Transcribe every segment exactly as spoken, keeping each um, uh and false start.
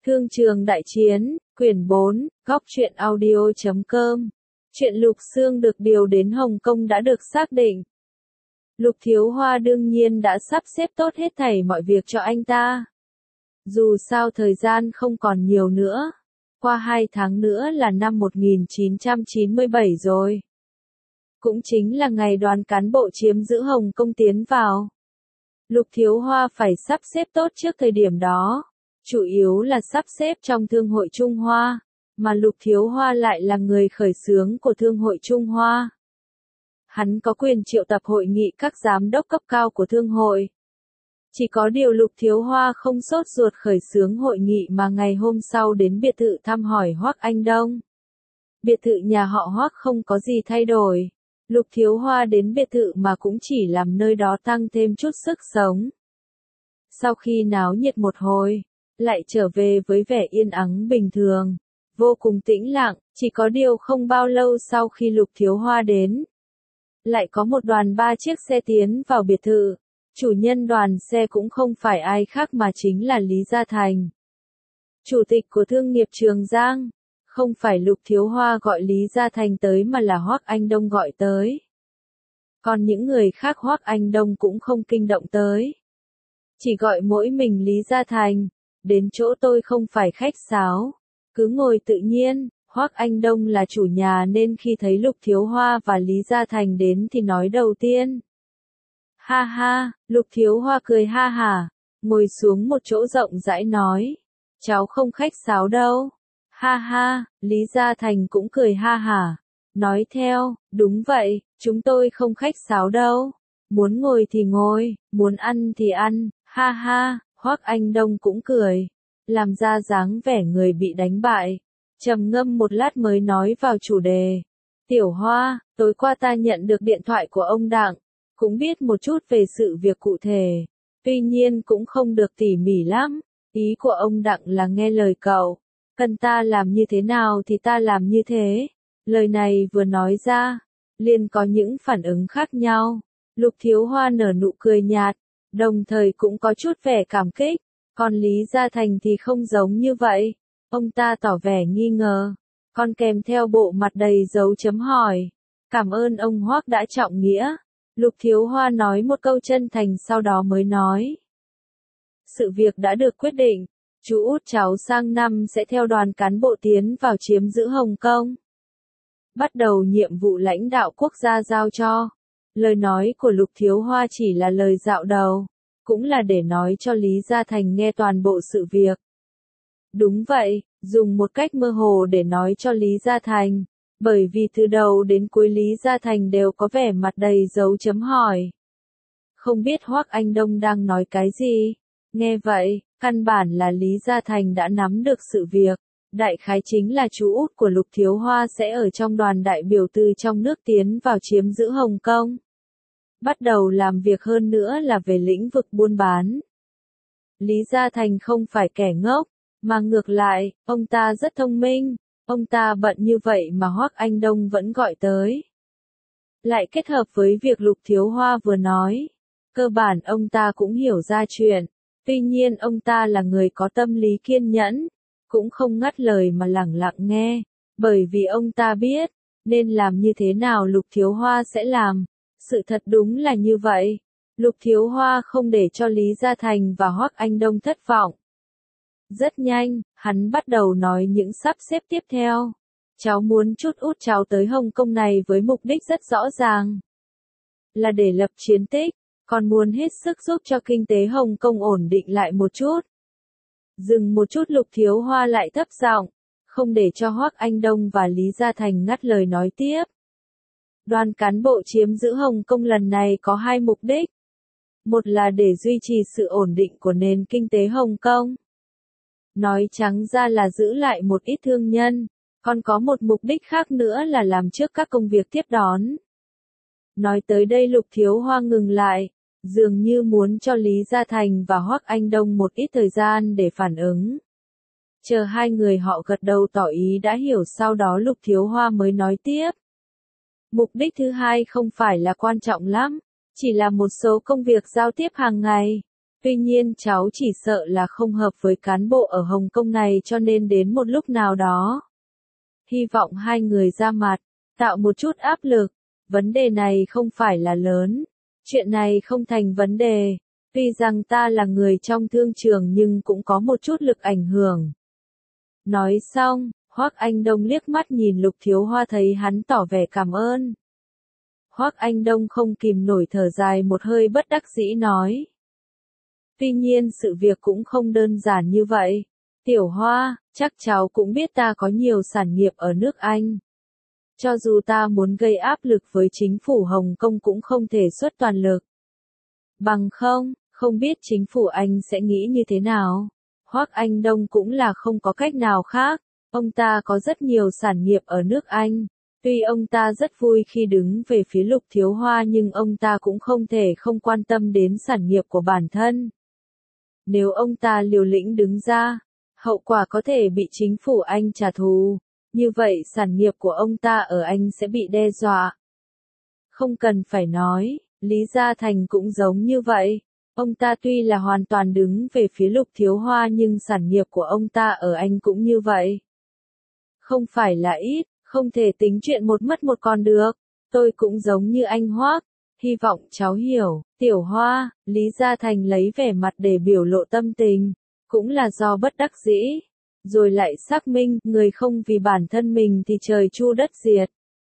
Thương trường đại chiến, quyển bốn, góc truyện audio chấm com. Chuyện Lục Xương được điều đến Hồng Kông đã được xác định. Lục Thiếu Hoa đương nhiên đã sắp xếp tốt hết thảy mọi việc cho anh ta. Dù sao thời gian không còn nhiều nữa. Qua hai tháng nữa là năm một nghìn chín trăm chín mươi bảy rồi. Cũng chính là ngày đoàn cán bộ chiếm giữ Hồng Kông tiến vào. Lục Thiếu Hoa phải sắp xếp tốt trước thời điểm đó. Chủ yếu là sắp xếp trong Thương hội Trung Hoa, mà Lục Thiếu Hoa lại là người khởi xướng của Thương hội Trung Hoa. Hắn có quyền triệu tập hội nghị các giám đốc cấp cao của Thương hội. Chỉ có điều Lục Thiếu Hoa không sốt ruột khởi xướng hội nghị mà ngày hôm sau đến biệt thự thăm hỏi Hoắc Anh Đông. Biệt thự nhà họ Hoắc không có gì thay đổi. Lục Thiếu Hoa đến biệt thự mà cũng chỉ làm nơi đó tăng thêm chút sức sống. Sau khi náo nhiệt một hồi, lại trở về với vẻ yên ắng bình thường, vô cùng tĩnh lặng, chỉ có điều không bao lâu sau khi Lục Thiếu Hoa đến. Lại có một đoàn ba chiếc xe tiến vào biệt thự, chủ nhân đoàn xe cũng không phải ai khác mà chính là Lý Gia Thành. Chủ tịch của thương nghiệp Trường Giang, không phải Lục Thiếu Hoa gọi Lý Gia Thành tới mà là Hoắc Anh Đông gọi tới. Còn những người khác Hoắc Anh Đông cũng không kinh động tới. Chỉ gọi mỗi mình Lý Gia Thành. Đến chỗ tôi không phải khách sáo, cứ ngồi tự nhiên. Hoắc Anh Đông là chủ nhà nên khi thấy Lục Thiếu Hoa và Lý Gia Thành đến thì nói đầu tiên. Ha ha, Lục Thiếu Hoa cười ha hả, ngồi xuống một chỗ rộng rãi nói. Cháu không khách sáo đâu. Ha ha, Lý Gia Thành cũng cười ha hả, nói theo, đúng vậy, chúng tôi không khách sáo đâu. Muốn ngồi thì ngồi, muốn ăn thì ăn, ha ha. Hoắc Anh Đông cũng cười, làm ra dáng vẻ người bị đánh bại, trầm ngâm một lát mới nói vào chủ đề. Tiểu Hoa, tối qua ta nhận được điện thoại của ông Đặng, cũng biết một chút về sự việc cụ thể, tuy nhiên cũng không được tỉ mỉ lắm. Ý của ông Đặng là nghe lời cậu, cần ta làm như thế nào thì ta làm như thế. Lời này vừa nói ra, liền có những phản ứng khác nhau. Lục Thiếu Hoa nở nụ cười nhạt, đồng thời cũng có chút vẻ cảm kích, còn Lý Gia Thành thì không giống như vậy. Ông ta tỏ vẻ nghi ngờ, còn kèm theo bộ mặt đầy dấu chấm hỏi. Cảm ơn ông Hoắc đã trọng nghĩa. Lục Thiếu Hoa nói một câu chân thành sau đó mới nói. Sự việc đã được quyết định, chú út cháu sang năm sẽ theo đoàn cán bộ tiến vào chiếm giữ Hồng Kông. Bắt đầu nhiệm vụ lãnh đạo quốc gia giao cho. Lời nói của Lục Thiếu Hoa chỉ là lời dạo đầu, cũng là để nói cho Lý Gia Thành nghe toàn bộ sự việc. Đúng vậy, dùng một cách mơ hồ để nói cho Lý Gia Thành, bởi vì từ đầu đến cuối Lý Gia Thành đều có vẻ mặt đầy dấu chấm hỏi. Không biết Hoắc Anh Đông đang nói cái gì? Nghe vậy, căn bản là Lý Gia Thành đã nắm được sự việc. Đại khái chính là chú út của Lục Thiếu Hoa sẽ ở trong đoàn đại biểu từ trong nước tiến vào chiếm giữ Hồng Kông. Bắt đầu làm việc hơn nữa là về lĩnh vực buôn bán. Lý Gia Thành không phải kẻ ngốc, mà ngược lại, ông ta rất thông minh, ông ta bận như vậy mà Hoắc Anh Đông vẫn gọi tới. Lại kết hợp với việc Lục Thiếu Hoa vừa nói, cơ bản ông ta cũng hiểu ra chuyện, tuy nhiên ông ta là người có tâm lý kiên nhẫn, cũng không ngắt lời mà lẳng lặng nghe, bởi vì ông ta biết, nên làm như thế nào Lục Thiếu Hoa sẽ làm. Sự thật đúng là như vậy. Lục Thiếu Hoa không để cho Lý Gia Thành và Hoắc Anh Đông thất vọng. Rất nhanh, hắn bắt đầu nói những sắp xếp tiếp theo. Cháu muốn chút út cháu tới Hồng Kông này với mục đích rất rõ ràng. Là để lập chiến tích, còn muốn hết sức giúp cho kinh tế Hồng Kông ổn định lại một chút. Dừng một chút Lục Thiếu Hoa lại thấp giọng, không để cho Hoắc Anh Đông và Lý Gia Thành ngắt lời nói tiếp. Đoàn cán bộ chiếm giữ Hồng Kông lần này có hai mục đích. Một là để duy trì sự ổn định của nền kinh tế Hồng Kông. Nói trắng ra là giữ lại một ít thương nhân, còn có một mục đích khác nữa là làm trước các công việc tiếp đón. Nói tới đây Lục Thiếu Hoa ngừng lại, dường như muốn cho Lý Gia Thành và Hoắc Anh Đông một ít thời gian để phản ứng. Chờ hai người họ gật đầu tỏ ý đã hiểu sau đó Lục Thiếu Hoa mới nói tiếp. Mục đích thứ hai không phải là quan trọng lắm, chỉ là một số công việc giao tiếp hàng ngày. Tuy nhiên cháu chỉ sợ là không hợp với cán bộ ở Hồng Kông này cho nên đến một lúc nào đó. Hy vọng hai người ra mặt, tạo một chút áp lực. Vấn đề này không phải là lớn. Chuyện này không thành vấn đề. Tuy rằng ta là người trong thương trường nhưng cũng có một chút lực ảnh hưởng. Nói xong, Hoắc Anh Đông liếc mắt nhìn Lục Thiếu Hoa thấy hắn tỏ vẻ cảm ơn. Hoắc Anh Đông không kìm nổi thở dài một hơi bất đắc dĩ nói. Tuy nhiên sự việc cũng không đơn giản như vậy. Tiểu Hoa, chắc cháu cũng biết ta có nhiều sản nghiệp ở nước Anh. Cho dù ta muốn gây áp lực với chính phủ Hồng Kông cũng không thể xuất toàn lực. Bằng không, không biết chính phủ Anh sẽ nghĩ như thế nào. Hoắc Anh Đông cũng là không có cách nào khác. Ông ta có rất nhiều sản nghiệp ở nước Anh. Tuy ông ta rất vui khi đứng về phía Lục Thiếu Hoa nhưng ông ta cũng không thể không quan tâm đến sản nghiệp của bản thân. Nếu ông ta liều lĩnh đứng ra, hậu quả có thể bị chính phủ Anh trả thù. Như vậy sản nghiệp của ông ta ở Anh sẽ bị đe dọa. Không cần phải nói, Lý Gia Thành cũng giống như vậy. Ông ta tuy là hoàn toàn đứng về phía Lục Thiếu Hoa nhưng sản nghiệp của ông ta ở Anh cũng như vậy. Không phải là ít, không thể tính chuyện một mất một còn được. Tôi cũng giống như anh Hoắc, hy vọng cháu hiểu. Tiểu Hoa, Lý Gia Thành lấy vẻ mặt để biểu lộ tâm tình, cũng là do bất đắc dĩ. Rồi lại xác minh, người không vì bản thân mình thì trời chu đất diệt.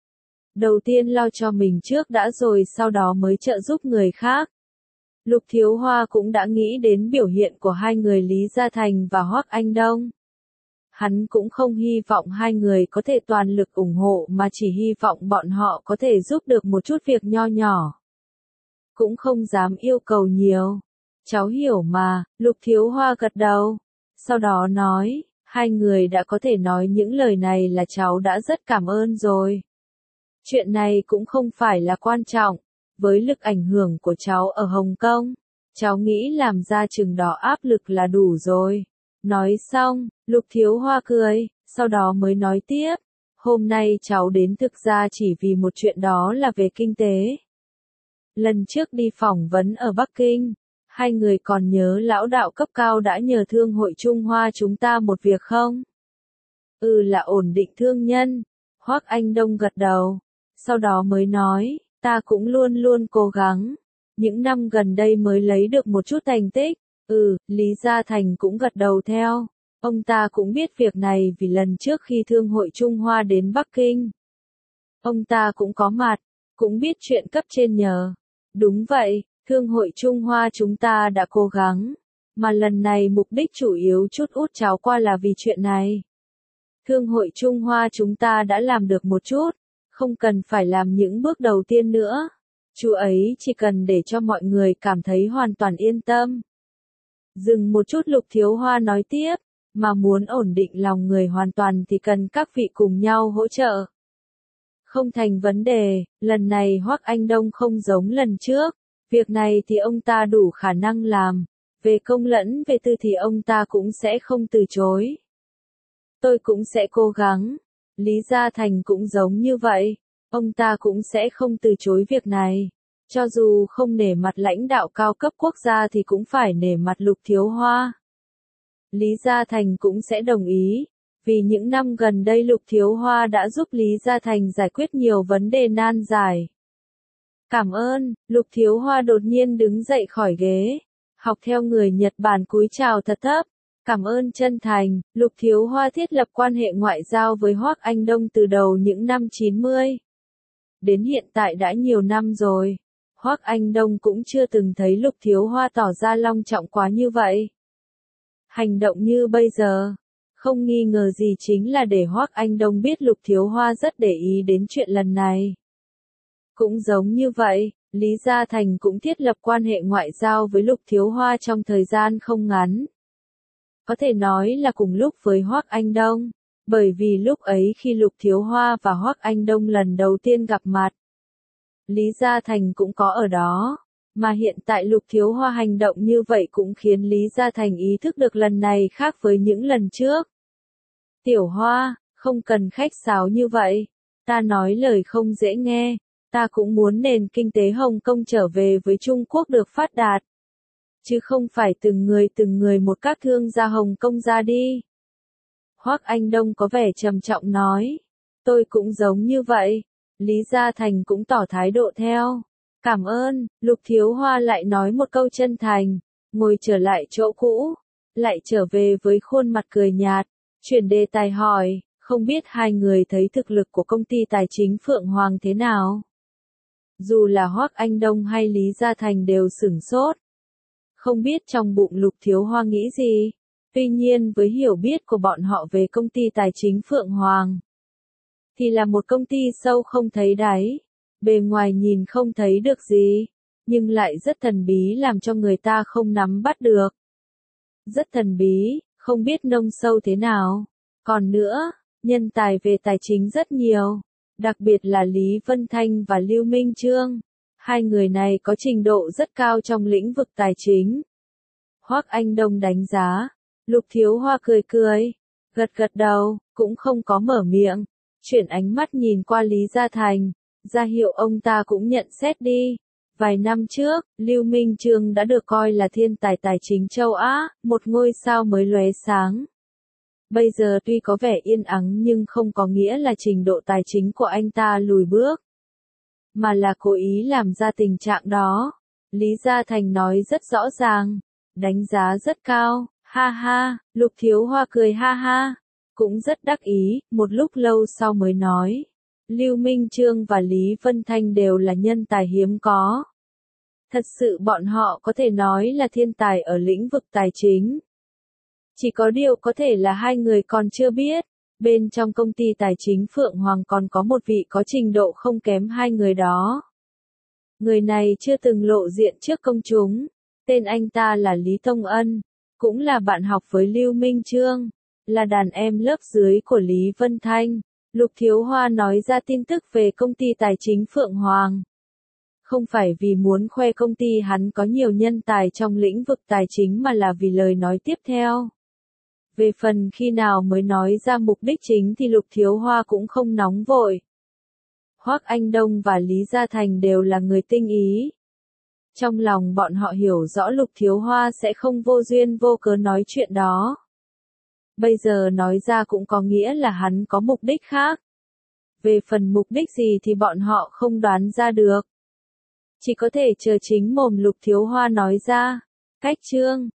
Đầu tiên lo cho mình trước đã rồi sau đó mới trợ giúp người khác. Lục Thiếu Hoa cũng đã nghĩ đến biểu hiện của hai người Lý Gia Thành và Hoắc Anh Đông. Hắn cũng không hy vọng hai người có thể toàn lực ủng hộ mà chỉ hy vọng bọn họ có thể giúp được một chút việc nho nhỏ. Cũng không dám yêu cầu nhiều. Cháu hiểu mà, Lục Thiếu Hoa gật đầu. Sau đó nói, hai người đã có thể nói những lời này là cháu đã rất cảm ơn rồi. Chuyện này cũng không phải là quan trọng. Với lực ảnh hưởng của cháu ở Hồng Kông, cháu nghĩ làm ra chừng đó áp lực là đủ rồi. Nói xong, Lục Thiếu Hoa cười, sau đó mới nói tiếp. Hôm nay cháu đến thực ra chỉ vì một chuyện đó là về kinh tế. Lần trước đi phỏng vấn ở Bắc Kinh, hai người còn nhớ lão đạo cấp cao đã nhờ Thương hội Trung Hoa chúng ta một việc không? Ừ là ổn định thương nhân. Hoắc Anh Đông gật đầu, sau đó mới nói, ta cũng luôn luôn cố gắng. Những năm gần đây mới lấy được một chút thành tích. Ừ, Lý Gia Thành cũng gật đầu theo. Ông ta cũng biết việc này vì lần trước khi Thương hội Trung Hoa đến Bắc Kinh. Ông ta cũng có mặt, cũng biết chuyện cấp trên nhờ. Đúng vậy, Thương hội Trung Hoa chúng ta đã cố gắng. Mà lần này mục đích chủ yếu chút út cháo qua là vì chuyện này. Thương hội Trung Hoa chúng ta đã làm được một chút, không cần phải làm những bước đầu tiên nữa. Chú ấy chỉ cần để cho mọi người cảm thấy hoàn toàn yên tâm. Dừng một chút Lục Thiếu Hoa nói tiếp, mà muốn ổn định lòng người hoàn toàn thì cần các vị cùng nhau hỗ trợ. Không thành vấn đề, lần này Hoắc Anh Đông không giống lần trước, việc này thì ông ta đủ khả năng làm, về công lẫn về tư thì ông ta cũng sẽ không từ chối. Tôi cũng sẽ cố gắng, Lý Gia Thành cũng giống như vậy, ông ta cũng sẽ không từ chối việc này. Cho dù không nể mặt lãnh đạo cao cấp quốc gia thì cũng phải nể mặt Lục Thiếu Hoa. Lý Gia Thành cũng sẽ đồng ý, vì những năm gần đây Lục Thiếu Hoa đã giúp Lý Gia Thành giải quyết nhiều vấn đề nan giải. Cảm ơn, Lục Thiếu Hoa đột nhiên đứng dậy khỏi ghế, học theo người Nhật Bản cúi chào thật thấp. Cảm ơn chân thành, Lục Thiếu Hoa thiết lập quan hệ ngoại giao với Hoắc Anh Đông từ đầu những năm chín mươi. Đến hiện tại đã nhiều năm rồi. Hoắc Anh Đông cũng chưa từng thấy Lục Thiếu Hoa tỏ ra long trọng quá như vậy. Hành động như bây giờ, không nghi ngờ gì chính là để Hoắc Anh Đông biết Lục Thiếu Hoa rất để ý đến chuyện lần này. Cũng giống như vậy, Lý Gia Thành cũng thiết lập quan hệ ngoại giao với Lục Thiếu Hoa trong thời gian không ngắn. Có thể nói là cùng lúc với Hoắc Anh Đông, bởi vì lúc ấy khi Lục Thiếu Hoa và Hoắc Anh Đông lần đầu tiên gặp mặt, Lý Gia Thành cũng có ở đó, mà hiện tại Lục Thiếu Hoa hành động như vậy cũng khiến Lý Gia Thành ý thức được lần này khác với những lần trước. Tiểu Hoa, không cần khách sáo như vậy, ta nói lời không dễ nghe, ta cũng muốn nền kinh tế Hồng Kông trở về với Trung Quốc được phát đạt. chứ không phải từng người từng người một các thương gia Hồng Kông ra đi. Hoắc Anh Đông có vẻ trầm trọng nói, tôi cũng giống như vậy. Lý Gia Thành cũng tỏ thái độ theo. Cảm ơn, Lục Thiếu Hoa lại nói một câu chân thành, ngồi trở lại chỗ cũ, lại trở về với khuôn mặt cười nhạt, chuyển đề tài hỏi, không biết hai người thấy thực lực của công ty tài chính Phượng Hoàng thế nào? Dù là Hoắc Anh Đông hay Lý Gia Thành đều sửng sốt. Không biết trong bụng Lục Thiếu Hoa nghĩ gì, tuy nhiên với hiểu biết của bọn họ về công ty tài chính Phượng Hoàng, thì là một công ty sâu không thấy đáy, bề ngoài nhìn không thấy được gì, nhưng lại rất thần bí làm cho người ta không nắm bắt được. Rất thần bí, không biết nông sâu thế nào. Còn nữa, nhân tài về tài chính rất nhiều, đặc biệt là Lý Vân Thanh và Lưu Minh Chương. Hai người này có trình độ rất cao trong lĩnh vực tài chính. Hoắc Anh Đông đánh giá, Lục Thiếu Hoa cười cười, gật gật đầu, cũng không có mở miệng, chuyển ánh mắt nhìn qua Lý Gia Thành, ra hiệu ông ta cũng nhận xét đi. Vài năm trước, Lưu Minh Chương đã được coi là thiên tài tài chính châu Á, một ngôi sao mới lóe sáng. Bây giờ tuy có vẻ yên ắng nhưng không có nghĩa là trình độ tài chính của anh ta lùi bước, mà là cố ý làm ra tình trạng đó. Lý Gia Thành nói rất rõ ràng, đánh giá rất cao, ha ha, Lục Thiếu Hoa cười ha ha, cũng rất đắc ý, một lúc lâu sau mới nói. Lưu Minh Chương và Lý Vân Thanh đều là nhân tài hiếm có. Thật sự bọn họ có thể nói là thiên tài ở lĩnh vực tài chính. Chỉ có điều có thể là hai người còn chưa biết, bên trong công ty tài chính Phượng Hoàng còn có một vị có trình độ không kém hai người đó. Người này chưa từng lộ diện trước công chúng, tên anh ta là Lý Tông Ân, cũng là bạn học với Lưu Minh Chương, là đàn em lớp dưới của Lý Vân Thanh. Lục Thiếu Hoa nói ra tin tức về công ty tài chính Phượng Hoàng. Không phải vì muốn khoe công ty hắn có nhiều nhân tài trong lĩnh vực tài chính mà là vì lời nói tiếp theo. Về phần khi nào mới nói ra mục đích chính thì Lục Thiếu Hoa cũng không nóng vội. Hoắc Anh Đông và Lý Gia Thành đều là người tinh ý. Trong lòng bọn họ hiểu rõ Lục Thiếu Hoa sẽ không vô duyên vô cớ nói chuyện đó. Bây giờ nói ra cũng có nghĩa là hắn có mục đích khác. Về phần mục đích gì thì bọn họ không đoán ra được. Chỉ có thể chờ chính mồm Lục Thiếu Hoa nói ra. Cách chương